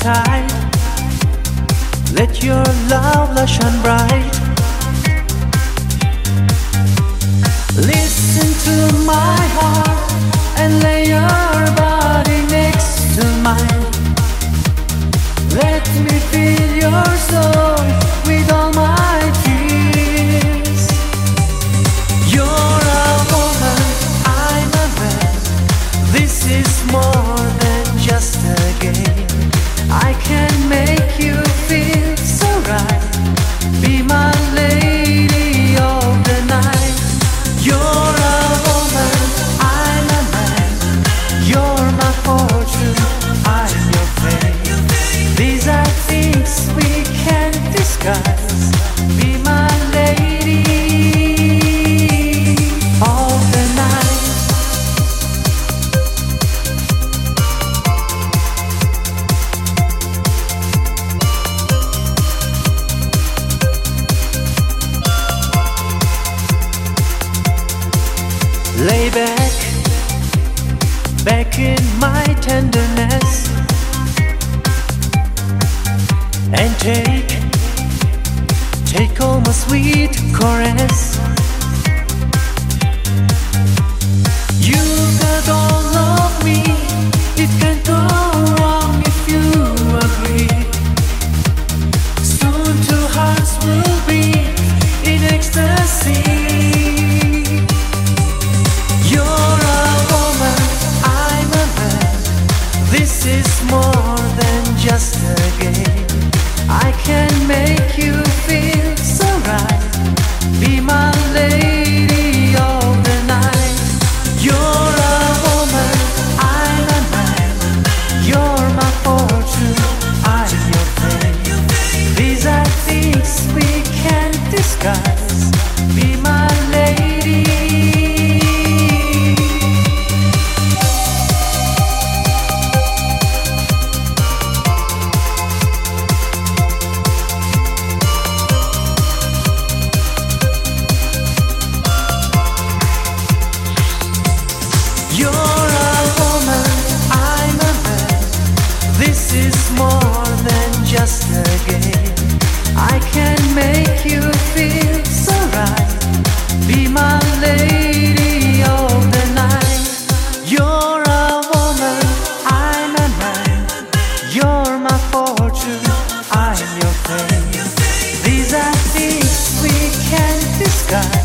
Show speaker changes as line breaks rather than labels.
tide. Let your love light shine bright. Listen to my heart and lay your body next to mine. Let me fill your soul with all my tears. You're a woman, I'm a man. This is more than just a game. I can make you feel so right. Be my lady of the night. You're a woman, I'm a man. You're my fortune, I'm your fate. These are things we can't disguise. Be my lady of the night. Lay back in my tenderness, and take all my sweet caress. You got all of me, it can't go wrong if you agree. Soon two hearts will be in ecstasy. This is more than just a game. I can make you feel so right. Be my lady of the night. You're a woman, I'm a man. You're my fortune, I'm your fate. These are things we can't disguise. Be my lady. You're a woman, I'm a man. This is more than just a game. I can make you feel so right. Be my lady of the night. You're a woman, I'm a man. You're my fortune, I'm your fate. These are things we can't disguise.